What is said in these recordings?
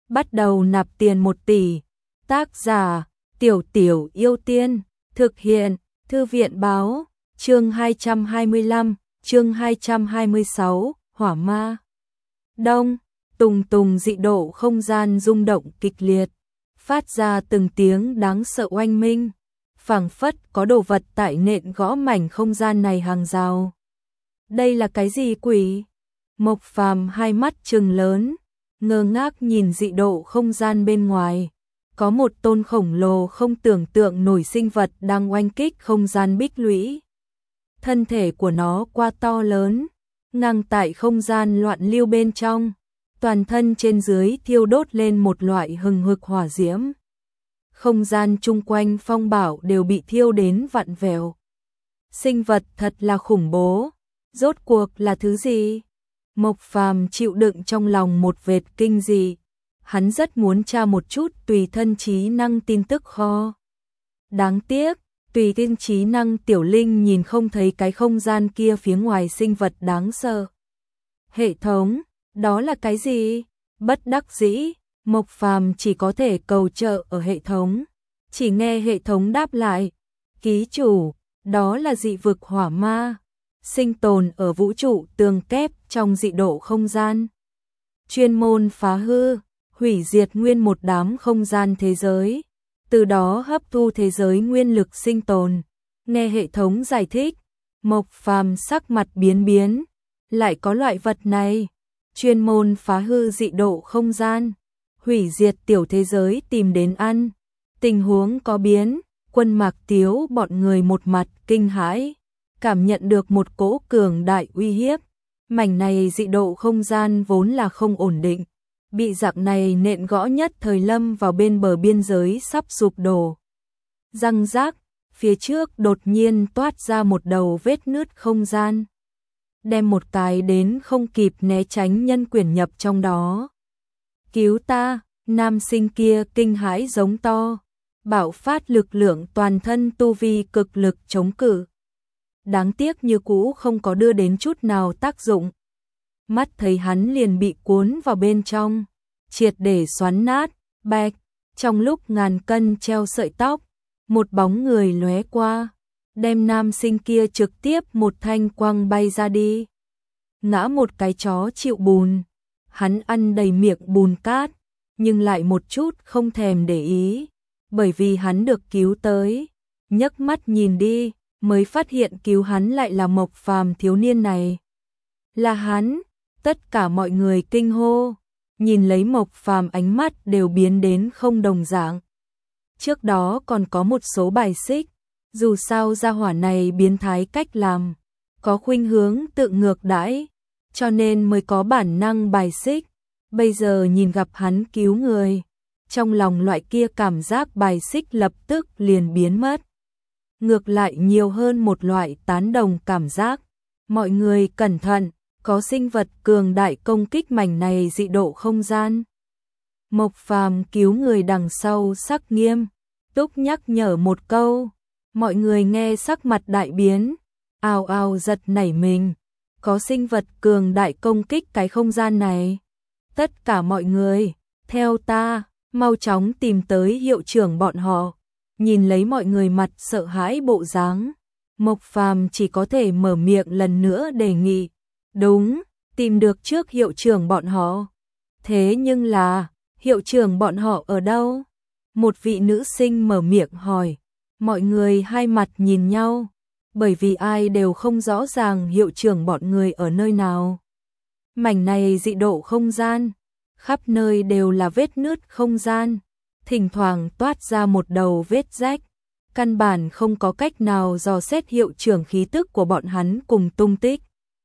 bắt đầu nạp tiền 1 tỷ. Tác giả: Tiểu Tiểu Yêu Tiên. Thực hiện: Thư viện báo. Chương 225, chương 226, Hỏa Ma. Đông, tùng tùng dị độ không gian rung động kịch liệt, phát ra từng tiếng đáng sợ oanh minh, phảng phất có đồ vật tại nện gõ mảnh không gian này hàng rào. Đây là cái gì quỷ? Mộc Phàm hai mắt trừng lớn, ngơ ngác nhìn dị độ không gian bên ngoài. Có một tôn khổng lồ không tưởng tượng nổi sinh vật đang oanh kích không gian bích lũy. Thân thể của nó quá to lớn, ngang tại không gian loạn lưu bên trong, toàn thân trên dưới thiêu đốt lên một loại hừng hực hỏa diễm. Không gian chung quanh phong bảo đều bị thiêu đến vặn vẹo. Sinh vật thật là khủng bố, rốt cuộc là thứ gì? Mộc Phàm chịu đựng trong lòng một vệt kinh dị. Hắn rất muốn tra một chút tùy thân trí năng tin tức kho. Đáng tiếc, tùy thân trí năng tiểu linh nhìn không thấy cái không gian kia phía ngoài sinh vật đáng sợ. Hệ thống, đó là cái gì? Bất đắc dĩ, Mộc Phàm chỉ có thể cầu trợ ở hệ thống. Chỉ nghe hệ thống đáp lại, ký chủ, đó là dị vực hỏa ma, sinh tồn ở vũ trụ tường kép trong dị độ không gian. Chuyên môn phá hư, hủy diệt nguyên một đám không gian thế giới, từ đó hấp thu thế giới nguyên lực sinh tồn. Nghe hệ thống giải thích, Mộc Phàm sắc mặt biến biến, lại có loại vật này, chuyên môn phá hư dị độ không gian, hủy diệt tiểu thế giới tìm đến ăn. Tình huống có biến, Quân Mạc Tiếu bọn người một mặt kinh hãi, cảm nhận được một cỗ cường đại uy hiếp. Mảnh này dị độ không gian vốn là không ổn định, bị dạng này nện gõ nhất thời lâm vào bên bờ biên giới sắp sụp đổ. Răng rác, phía trước đột nhiên toát ra một đầu vết nứt không gian, đem một cái đến không kịp né tránh nhân quyển nhập trong đó. Cứu ta! Nam sinh kia kinh hãi giống to, bạo phát lực lượng toàn thân tu vi cực lực chống cự. Đáng tiếc như cũ không có đưa đến chút nào tác dụng. Mắt thấy hắn liền bị cuốn vào bên trong, triệt để xoắn nát. Bạch, trong lúc ngàn cân treo sợi tóc, một bóng người lóe qua, đem nam sinh kia trực tiếp một thanh quăng bay ra đi. Ngã một cái chó chịu bùn, hắn ăn đầy miệng bùn cát, nhưng lại một chút không thèm để ý, bởi vì hắn được cứu tới. Nhấc mắt nhìn đi, mới phát hiện cứu hắn lại là Mộc Phàm thiếu niên này. Là hắn, tất cả mọi người kinh hô, nhìn lấy Mộc Phàm ánh mắt đều biến đến không đồng dạng. Trước đó còn có một số bài xích, dù sao gia hỏa này biến thái cách làm, có khuynh hướng tự ngược đãi, cho nên mới có bản năng bài xích. Bây giờ nhìn gặp hắn cứu người, trong lòng loại kia cảm giác bài xích lập tức liền biến mất. Ngược lại nhiều hơn một loại tán đồng cảm giác. Mọi người cẩn thận, có sinh vật cường đại công kích mảnh này dị độ không gian. Mộc Phàm cứu người đằng sau sắc nghiêm túc nhắc nhở một câu. Mọi người nghe sắc mặt đại biến, ào ào giật nảy mình. Có sinh vật cường đại công kích cái không gian này. Tất cả mọi người, theo ta, mau chóng tìm tới hiệu trưởng bọn họ. Nhìn lấy mọi người mặt sợ hãi bộ dáng, Mộc Phàm chỉ có thể mở miệng lần nữa đề nghị. Đúng, tìm được trước hiệu trưởng bọn họ. Thế nhưng là, hiệu trưởng bọn họ ở đâu? Một vị nữ sinh mở miệng hỏi. Mọi người hai mặt nhìn nhau, bởi vì ai đều không rõ ràng hiệu trưởng bọn người ở nơi nào. Mảnh này dị độ không gian, khắp nơi đều là vết nứt không gian, thỉnh thoảng toát ra một đầu vết rách, căn bản không có cách nào dò xét hiệu trưởng khí tức của bọn hắn cùng tung tích.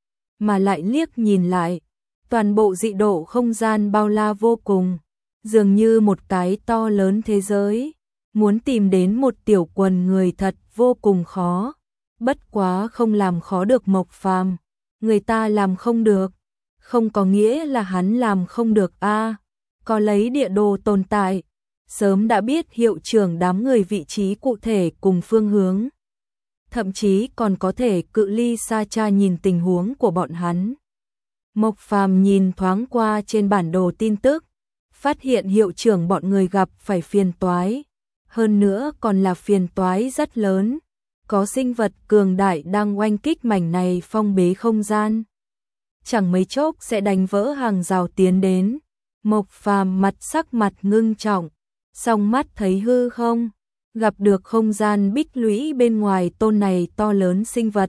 Mà lại liếc nhìn lại, toàn bộ dị độ không gian bao la vô cùng, dường như một cái to lớn thế giới, muốn tìm đến một tiểu quần người thật vô cùng khó. Bất quá không làm khó được Mộc Phàm, người ta làm không được, không có nghĩa là hắn làm không được a. Có lấy địa đồ tồn tại, sớm đã biết hiệu trưởng đám người vị trí cụ thể cùng phương hướng. Thậm chí còn có thể cự ly xa tra nhìn tình huống của bọn hắn. Mộc Phàm nhìn thoáng qua trên bản đồ tin tức, phát hiện hiệu trưởng bọn người gặp phải phiền toái. Hơn nữa còn là phiền toái rất lớn. Có sinh vật cường đại đang oanh kích mảnh này phong bế không gian. Chẳng mấy chốc sẽ đánh vỡ hàng rào tiến đến. Mộc Phàm sắc mặt ngưng trọng, song mắt thấy hư không, gặp được không gian bích lũy bên ngoài tôn này to lớn sinh vật.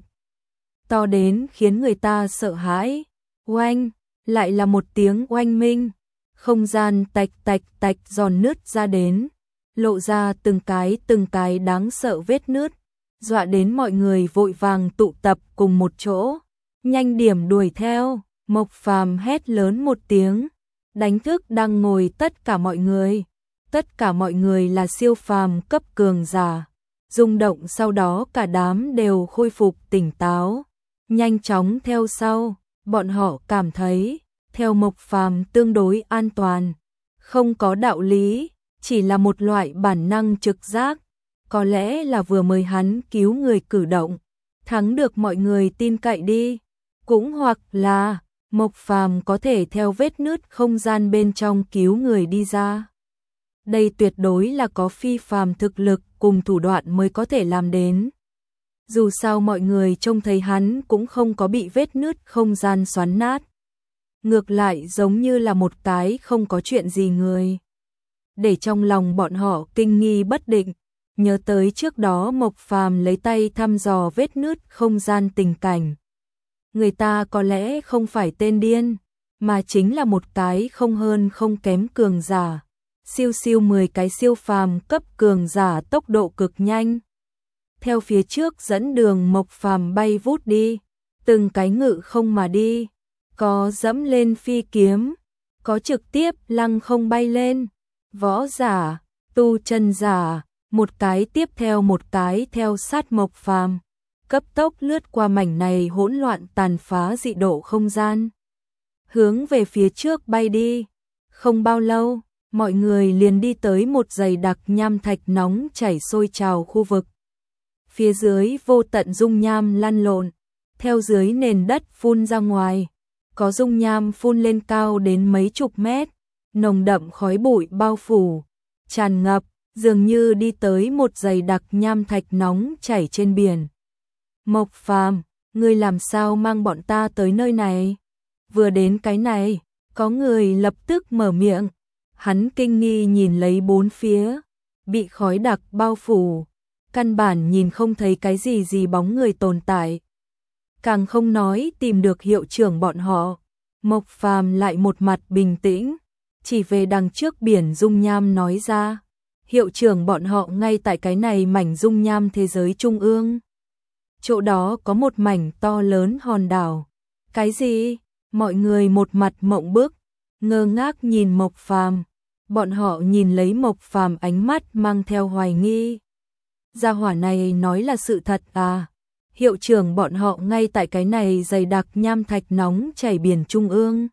To đến khiến người ta sợ hãi. Oanh, lại là một tiếng oanh minh. Không gian tạch tạch tạch giòn nứt ra đến, lộ ra từng cái đáng sợ vết nứt, dọa đến mọi người vội vàng tụ tập cùng một chỗ, nhanh điểm đuổi theo. Mộc Phàm hét lớn một tiếng, đánh thức đang ngồi tất cả mọi người. Tất cả mọi người là siêu phàm cấp cường giả, rung động sau đó cả đám đều khôi phục tỉnh táo, nhanh chóng theo sau. Bọn họ cảm thấy theo Mộc Phàm tương đối an toàn, không có đạo lý, chỉ là một loại bản năng trực giác, có lẽ là vừa mới hắn cứu người cử động, thắng được mọi người tin cậy đi, cũng hoặc là Mộc Phàm có thể theo vết nứt không gian bên trong cứu người đi ra. Đây tuyệt đối là có phi phàm thực lực cùng thủ đoạn mới có thể làm đến. Dù sao mọi người trông thấy hắn cũng không có bị vết nứt không gian xoắn nát. Ngược lại giống như là một cái không có chuyện gì người. Để trong lòng bọn họ kinh nghi bất định, nhớ tới trước đó Mộc Phàm lấy tay thăm dò vết nứt không gian tình cảnh. Người ta có lẽ không phải tên điên, mà chính là một cái không hơn không kém cường giả. Siêu siêu 10 cái siêu phàm cấp cường giả tốc độ cực nhanh. Theo phía trước dẫn đường Mộc Phàm bay vút đi, từng cái ngự không mà đi, có dẫm lên phi kiếm, có trực tiếp lăng không bay lên. Võ giả, tu chân giả, một cái tiếp theo một cái theo sát Mộc Phàm, cấp tốc lướt qua mảnh này hỗn loạn tàn phá dị độ không gian, hướng về phía trước bay đi. Không bao lâu, mọi người liền đi tới một dày đặc nham thạch nóng chảy sôi trào khu vực. Phía dưới vô tận dung nham lăn lộn, theo dưới nền đất phun ra ngoài, có dung nham phun lên cao đến mấy chục mét, nồng đậm khói bụi bao phủ, tràn ngập, dường như đi tới một dày đặc nham thạch nóng chảy trên biển. Mộc Phàm, ngươi làm sao mang bọn ta tới nơi này? Vừa đến cái này, có người lập tức mở miệng. Hắn kinh nghi nhìn lấy bốn phía, bị khói đặc bao phủ, căn bản nhìn không thấy cái gì bóng người tồn tại. Càng không nói tìm được hiệu trưởng bọn họ. Mộc Phàm lại một mặt bình tĩnh, chỉ về đằng trước biển dung nham nói ra, hiệu trưởng bọn họ ngay tại cái này mảnh dung nham thế giới trung ương. Chỗ đó có một mảnh to lớn hòn đảo. Cái gì? Mọi người một mặt mộng bức, ngơ ngác nhìn Mộc Phàm. Bọn họ nhìn lấy Mộc Phàm ánh mắt mang theo hoài nghi. Gia hỏa này nói là sự thật à? Hiệu trưởng bọn họ ngay tại cái này dày đặc nham thạch nóng chảy biển trung ương.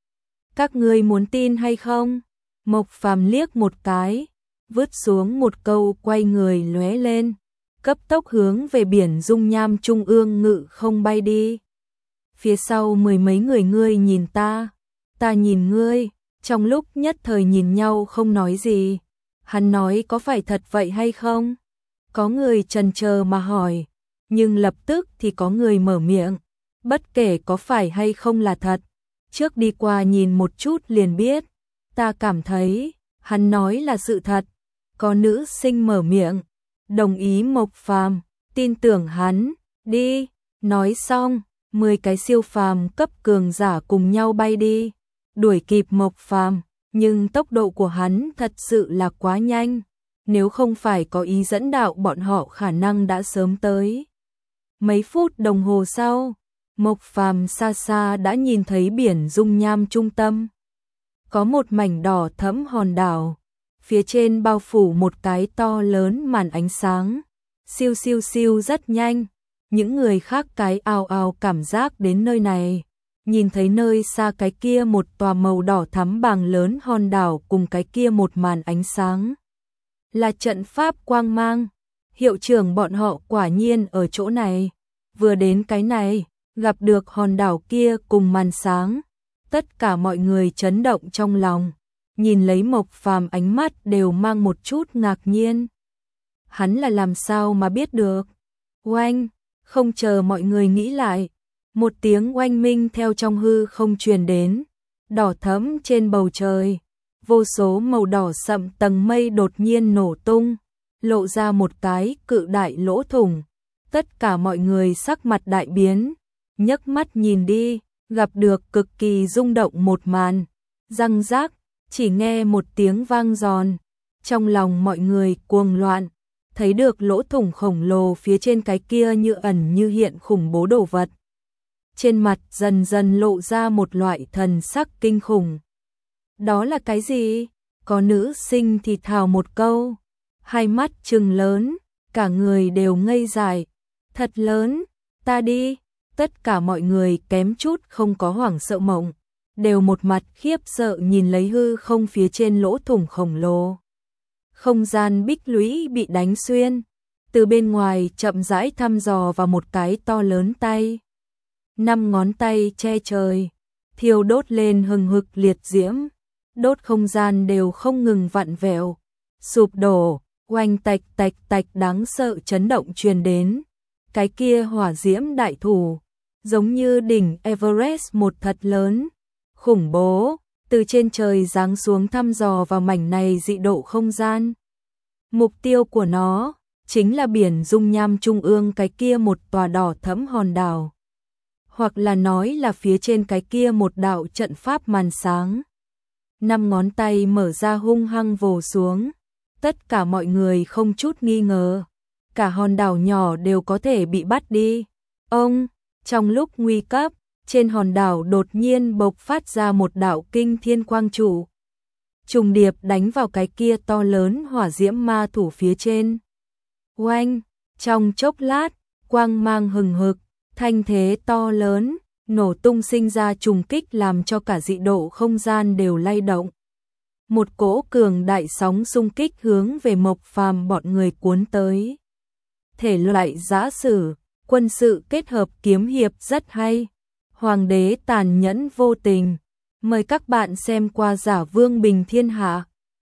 Các ngươi muốn tin hay không? Mộc Phàm liếc một cái, vứt xuống một câu quay người lóe lên, cấp tốc hướng về biển dung nham trung ương ngự không bay đi. Phía sau mười mấy người ngươi nhìn ta nhìn ngươi, trong lúc nhất thời nhìn nhau không nói gì. Hắn nói có phải thật vậy hay không? Có người chần chờ mà hỏi, nhưng lập tức thì có người mở miệng, bất kể có phải hay không là thật, trước đi qua nhìn một chút liền biết. Ta cảm thấy, hắn nói là sự thật. Có nữ sinh mở miệng, đồng ý Mộc Phàm, tin tưởng hắn, đi. Nói xong, 10 cái siêu phàm cấp cường giả cùng nhau bay đi, đuổi kịp Mộc Phàm, nhưng tốc độ của hắn thật sự là quá nhanh, nếu không phải có ý dẫn đạo bọn họ khả năng đã sớm tới. Mấy phút đồng hồ sau, Mộc Phàm xa xa đã nhìn thấy biển dung nham trung tâm. Có một mảnh đỏ thẫm hòn đảo, phía trên bao phủ một cái to lớn màn ánh sáng, siêu siêu siêu rất nhanh. Những người khác cái ào ào cảm giác đến nơi này, nhìn thấy nơi xa cái kia một tòa màu đỏ thắm bàng lớn hòn đảo cùng cái kia một màn ánh sáng. Là trận pháp quang mang, hiệu trưởng bọn họ quả nhiên ở chỗ này. Vừa đến cái này, gặp được hòn đảo kia cùng màn sáng, tất cả mọi người chấn động trong lòng, nhìn lấy Mộc Phàm ánh mắt đều mang một chút ngạc nhiên. Hắn là làm sao mà biết được? Oanh, không chờ mọi người nghĩ lại, một tiếng oanh minh theo trong hư không truyền đến, đỏ thẫm trên bầu trời, vô số màu đỏ sậm tầng mây đột nhiên nổ tung, lộ ra một cái cự đại lỗ thủng. Tất cả mọi người sắc mặt đại biến, nhấc mắt nhìn đi, gặp được cực kỳ rung động một màn. Răng rác, chỉ nghe một tiếng vang giòn, trong lòng mọi người cuồng loạn, thấy được lỗ thủng khổng lồ phía trên cái kia như ẩn như hiện khủng bố đồ vật. Trên mặt dần dần lộ ra một loại thần sắc kinh khủng. Đó là cái gì? Có nữ sinh thì thào một câu, hai mắt trừng lớn, cả người đều ngây dại. Thật lớn, ta đi. Tất cả mọi người kém chút không có hoảng sợ mộng, đều một mặt khiếp sợ nhìn lấy hư không phía trên lỗ thủng khổng lồ. Không gian bích lũy bị đánh xuyên, từ bên ngoài chậm rãi thăm dò vào một cái to lớn tay. 5 ngón tay che trời, thiêu đốt lên hừng hực liệt diễm, đốt không gian đều không ngừng vặn vẹo, sụp đổ, oanh tạch tạch tạch đáng sợ chấn động truyền đến. Cái kia hỏa diễm đại thủ, giống như đỉnh Everest một thật lớn, khủng bố, từ trên trời giáng xuống thăm dò vào mảnh này dị độ không gian. Mục tiêu của nó chính là biển dung nham trung ương cái kia một tòa đỏ thẫm hòn đảo, hoặc là nói là phía trên cái kia một đạo trận pháp màn sáng. 5 ngón tay mở ra hung hăng vồ xuống, tất cả mọi người không chút nghi ngờ, cả hòn đảo nhỏ đều có thể bị bắt đi. Ông, trong lúc nguy cấp, trên hòn đảo đột nhiên bộc phát ra một đạo kinh thiên quang trụ, trùng điệp đánh vào cái kia to lớn hỏa diễm ma thủ phía trên. Oanh, trong chốc lát, quang mang hừng hực, thanh thế to lớn, nổ tung sinh ra trùng kích làm cho cả dị độ không gian đều lay động. Một cỗ cường đại sóng xung kích hướng về Mộc Phàm bọn người cuốn tới. Thể loại giã sử, quân sự kết hợp kiếm hiệp rất hay. Hoàng đế tàn nhẫn vô tình. Mời các bạn xem qua Giả Vương Bình Thiên Hạ.